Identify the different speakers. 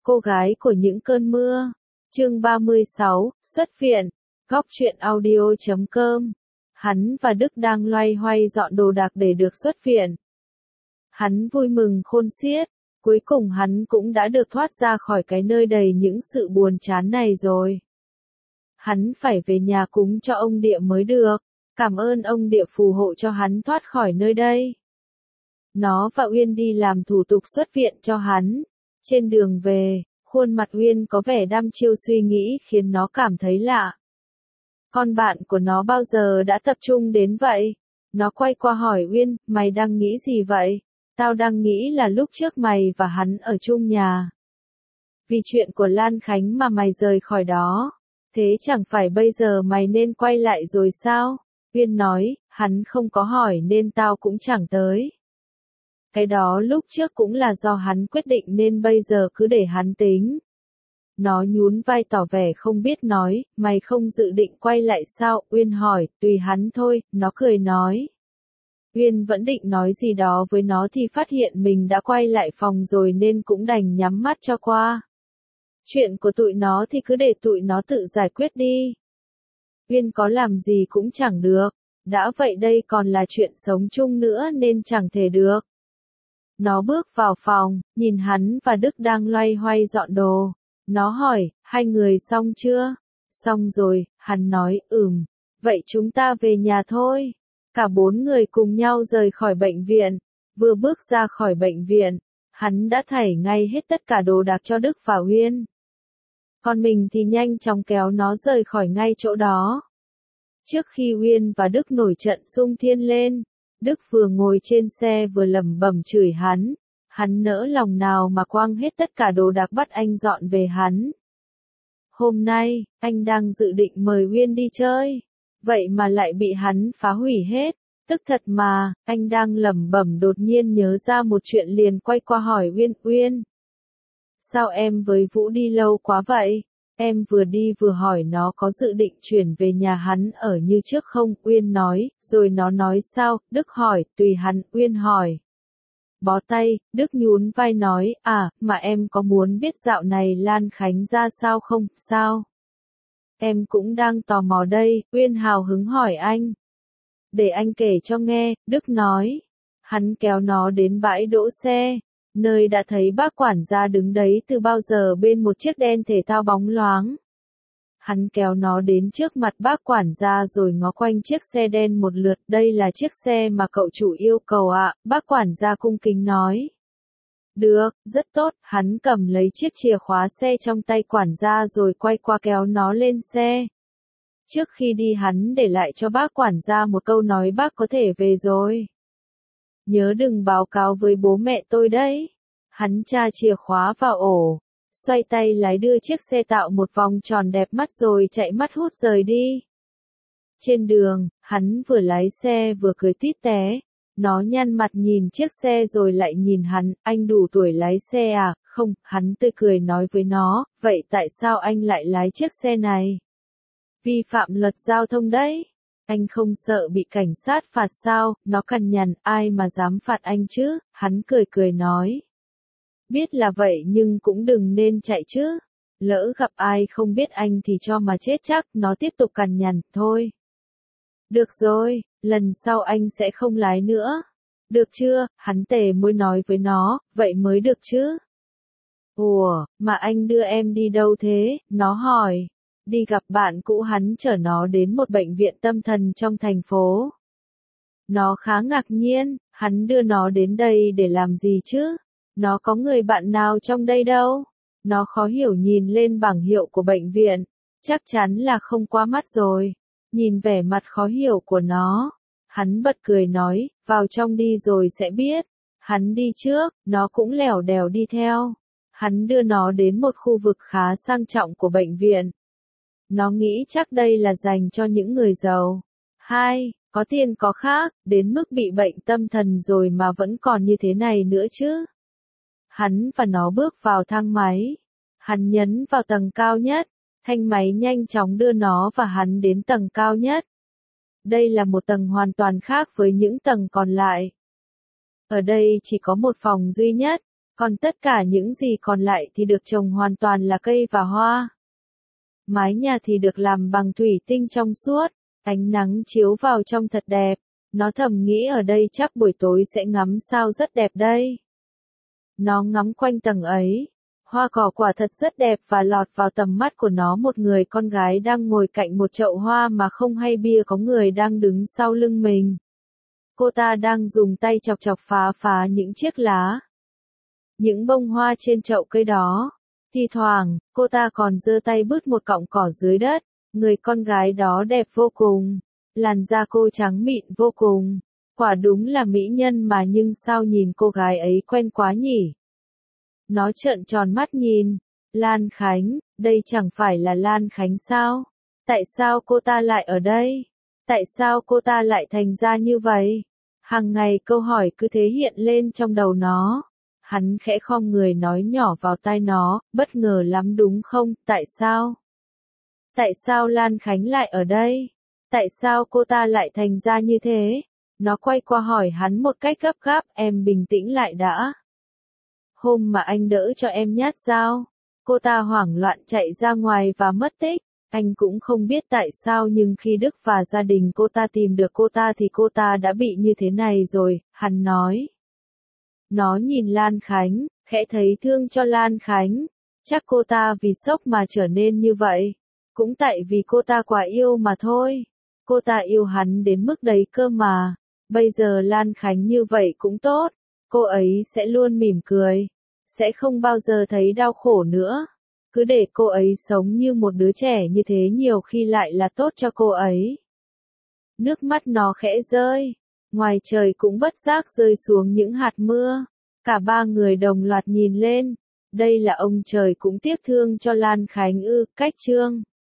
Speaker 1: Cô gái của những cơn mưa. Chương 36, xuất viện. Góc truyện audio.com. Hắn và Đức đang loay hoay dọn đồ đạc để được xuất viện. Hắn vui mừng khôn xiết, cuối cùng hắn cũng đã được thoát ra khỏi cái nơi đầy những sự buồn chán này rồi. Hắn phải về nhà cúng cho ông địa mới được, cảm ơn ông địa phù hộ cho hắn thoát khỏi nơi đây. Nó và Uyên đi làm thủ tục xuất viện cho hắn. Trên đường về, khuôn mặt Uyên có vẻ đăm chiêu suy nghĩ khiến nó cảm thấy lạ. Con bạn của nó bao giờ đã tập trung đến vậy? Nó quay qua hỏi Uyên, mày đang nghĩ gì vậy? Tao đang nghĩ là lúc trước mày và hắn ở chung nhà. Vì chuyện của Lan Khánh mà mày rời khỏi đó. Thế chẳng phải bây giờ mày nên quay lại rồi sao? Uyên nói, hắn không có hỏi nên tao cũng chẳng tới. Cái đó lúc trước cũng là do hắn quyết định nên bây giờ cứ để hắn tính. Nó nhún vai tỏ vẻ không biết nói, mày không dự định quay lại sao? Uyên hỏi, tùy hắn thôi, nó cười nói. Uyên vẫn định nói gì đó với nó thì phát hiện mình đã quay lại phòng rồi nên cũng đành nhắm mắt cho qua. Chuyện của tụi nó thì cứ để tụi nó tự giải quyết đi. Uyên có làm gì cũng chẳng được, đã vậy đây còn là chuyện sống chung nữa nên chẳng thể được. Nó bước vào phòng, nhìn hắn và Đức đang loay hoay dọn đồ. Nó hỏi, hai người xong chưa? Xong rồi, hắn nói, vậy chúng ta về nhà thôi. Cả bốn người cùng nhau rời khỏi bệnh viện. Vừa bước ra khỏi bệnh viện, hắn đã thảy ngay hết tất cả đồ đạc cho Đức và Uyên. Còn mình thì nhanh chóng kéo nó rời khỏi ngay chỗ đó. Trước khi Uyên và Đức nổi trận xung thiên lên, Đức vừa ngồi trên xe vừa lẩm bẩm chửi hắn. Hắn nỡ lòng nào mà quăng hết tất cả đồ đạc bắt anh dọn về hắn. Hôm nay, anh đang dự định mời Uyên đi chơi. Vậy mà lại bị hắn phá hủy hết. Tức thật mà, anh đang lẩm bẩm đột nhiên nhớ ra một chuyện liền quay qua hỏi Uyên. Sao em với Vũ đi lâu quá vậy? Em vừa đi vừa hỏi nó có dự định chuyển về nhà hắn ở như trước không? Uyên nói, rồi nó nói sao? Đức hỏi, tùy hắn. Uyên hỏi. Bó tay, Đức nhún vai nói, mà em có muốn biết dạo này Lan Khánh ra sao không? Sao? Em cũng đang tò mò đây, Uyên hào hứng hỏi anh. Để anh kể cho nghe, Đức nói. Hắn kéo nó đến bãi đỗ xe, nơi đã thấy bác quản gia đứng đấy từ bao giờ bên một chiếc đen thể thao bóng loáng. Hắn kéo nó đến trước mặt bác quản gia rồi ngó quanh chiếc xe đen một lượt. Đây là chiếc xe mà cậu chủ yêu cầu ạ, bác quản gia cung kính nói. Được, rất tốt, hắn cầm lấy chiếc chìa khóa xe trong tay quản gia rồi quay qua kéo nó lên xe. Trước khi đi hắn để lại cho bác quản gia một câu nói bác có thể về rồi. Nhớ đừng báo cáo với bố mẹ tôi đấy. Hắn tra chìa khóa vào ổ, xoay tay lái đưa chiếc xe tạo một vòng tròn đẹp mắt rồi chạy mắt hút rời đi. Trên đường, hắn vừa lái xe vừa cười tít té. Nó nhăn mặt nhìn chiếc xe rồi lại nhìn hắn, anh đủ tuổi lái xe à? Không, hắn tươi cười nói với nó, vậy tại sao anh lại lái chiếc xe này? Vi phạm luật giao thông đấy. Anh không sợ bị cảnh sát phạt sao? Nó cằn nhằn, ai mà dám phạt anh chứ? Hắn cười nói. Biết là vậy nhưng cũng đừng nên chạy chứ. Lỡ gặp ai không biết anh thì cho mà chết chắc. Nó tiếp tục cằn nhằn, thôi. Được rồi, lần sau anh sẽ không lái nữa. Được chưa? Hắn tề môi nói với nó, vậy mới được chứ. Ủa, mà anh đưa em đi đâu thế? Nó hỏi. Đi gặp bạn cũ. Hắn chở nó đến một bệnh viện tâm thần trong thành phố. Nó khá ngạc nhiên, hắn đưa nó đến đây để làm gì chứ? Nó có người bạn nào trong đây đâu? Nó khó hiểu nhìn lên bảng hiệu của bệnh viện. Chắc chắn là không qua mắt rồi. Nhìn vẻ mặt khó hiểu của nó, hắn bật cười nói, vào trong đi rồi sẽ biết. Hắn đi trước, nó cũng lẻo đẻo đi theo. Hắn đưa nó đến một khu vực khá sang trọng của bệnh viện. Nó nghĩ chắc đây là dành cho những người giàu. Có tiền có khác, đến mức bị bệnh tâm thần rồi mà vẫn còn như thế này nữa chứ. Hắn và nó bước vào thang máy. Hắn nhấn vào tầng cao nhất. Thanh máy nhanh chóng đưa nó và hắn đến tầng cao nhất. Đây là một tầng hoàn toàn khác với những tầng còn lại. Ở đây chỉ có một phòng duy nhất. Còn tất cả những gì còn lại thì được trồng hoàn toàn là cây và hoa. Mái nhà thì được làm bằng thủy tinh trong suốt, ánh nắng chiếu vào trong thật đẹp. Nó thầm nghĩ ở đây chắc buổi tối sẽ ngắm sao rất đẹp đây. Nó ngắm quanh tầng ấy. Hoa cỏ quả thật rất đẹp và lọt vào tầm mắt của nó một người con gái đang ngồi cạnh một chậu hoa mà không hay bia có người đang đứng sau lưng mình. Cô ta đang dùng tay chọc chọc phá phá những chiếc lá. Những bông hoa trên chậu cây đó. Thi thoảng, cô ta còn giơ tay bứt một cọng cỏ dưới đất. Người con gái đó đẹp vô cùng. Làn da cô trắng mịn vô cùng. Quả đúng là mỹ nhân mà nhưng sao nhìn cô gái ấy quen quá nhỉ? Nó trợn tròn mắt nhìn. Lan Khánh, đây chẳng phải là Lan Khánh sao? Tại sao cô ta lại ở đây? Tại sao cô ta lại thành ra như vậy? Hàng ngày câu hỏi cứ thế hiện lên trong đầu nó. Hắn khẽ khom người nói nhỏ vào tai nó, bất ngờ lắm đúng không, tại sao? Tại sao Lan Khánh lại ở đây? Tại sao cô ta lại thành ra như thế? Nó quay qua hỏi hắn một cách gấp gáp, em bình tĩnh lại đã. Hôm mà anh đỡ cho em nhát dao, cô ta hoảng loạn chạy ra ngoài và mất tích. Anh cũng không biết tại sao nhưng khi Đức và gia đình cô ta tìm được cô ta thì cô ta đã bị như thế này rồi, hắn nói. Nó nhìn Lan Khánh, khẽ thấy thương cho Lan Khánh. Chắc cô ta vì sốc mà trở nên như vậy. Cũng tại vì cô ta quá yêu mà thôi. Cô ta yêu hắn đến mức đấy cơ mà. Bây giờ Lan Khánh như vậy cũng tốt. Cô ấy sẽ luôn mỉm cười. Sẽ không bao giờ thấy đau khổ nữa. Cứ để cô ấy sống như một đứa trẻ như thế nhiều khi lại là tốt cho cô ấy. Nước mắt nó khẽ rơi. Ngoài trời cũng bất giác rơi xuống những hạt mưa. Cả ba người đồng loạt nhìn lên. Đây là ông trời cũng tiếc thương cho Lan Khánh ư, cách chương.